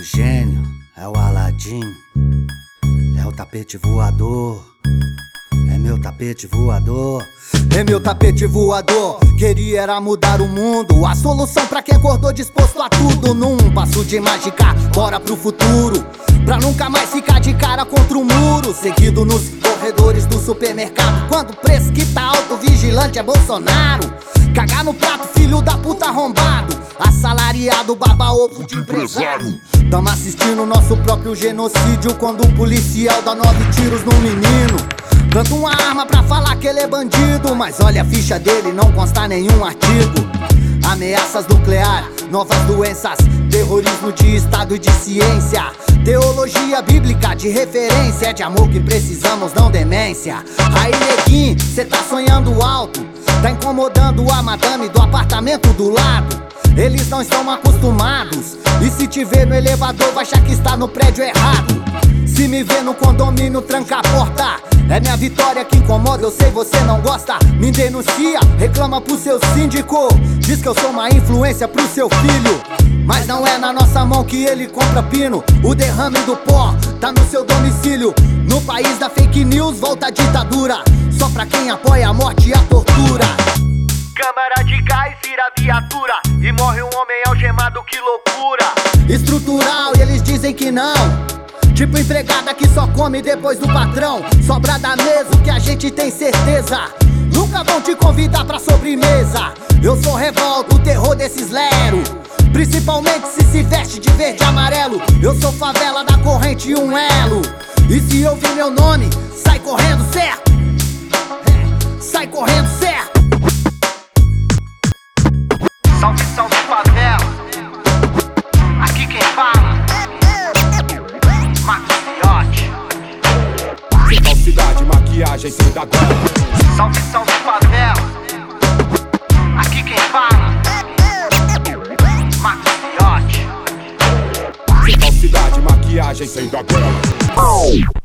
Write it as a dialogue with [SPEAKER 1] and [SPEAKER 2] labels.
[SPEAKER 1] gênio, é o Aladim, é o tapete voador, é meu tapete voador, é meu tapete voador. Queria era mudar o mundo, a solução pra quem acordou disposto a tudo. Num passo de mágica, bora pro futuro, pra nunca mais ficar de cara contra o muro. Seguido nos corredores do supermercado, quando o preço que tá alto, vigilante é Bolsonaro. Cagar no prato, filho da puta arrombado, assalariado, baba-ovo de empresário. Tamo assistindo nosso próprio genocídio, quando o policial dá 9 tiros no menino. Planta uma arma pra falar que ele é bandido, mas olha a ficha dele, não consta nenhum artigo. Ameaças nuclear, novas doenças, terrorismo de estado e de ciência, teologia bíblica de referência, é de amor que precisamos, não demência. Aí neguinho, cê tá sonhando alto, tá incomodando a madame do apartamento do lado. Eles não estão acostumados, e se te ver no elevador vai achar que está no prédio errado. Se me vê no condomínio, tranca a porta, é minha vitória que incomoda, eu sei você não gosta. Me denuncia, reclama pro seu síndico, diz que eu sou uma influência pro seu filho. Mas não é na nossa mão que ele compra pino, o derrame do pó tá no seu domicílio. No país da fake news volta a ditadura, só pra quem apoia a morte e a tortura.
[SPEAKER 2] Câmara de gás vira viatura e morre um homem algemado, que loucura.
[SPEAKER 1] Estrutural e eles dizem que não, tipo empregada que só come depois do patrão. Sobra da mesa o que a gente tem certeza, nunca vão te convidar pra sobremesa. Eu sou revolta, o terror desses lero, principalmente se veste de verde e amarelo. Eu sou favela da corrente e um elo, e se ouvir meu nome, sai correndo certo, sai correndo certo.
[SPEAKER 2] Salve, salve favela, aqui quem fala
[SPEAKER 3] sem falsidade, maquiagem sem dar dela.
[SPEAKER 2] Salve, salve favela, aqui quem fala
[SPEAKER 3] sem falsidade, maquiagem sem dar dela.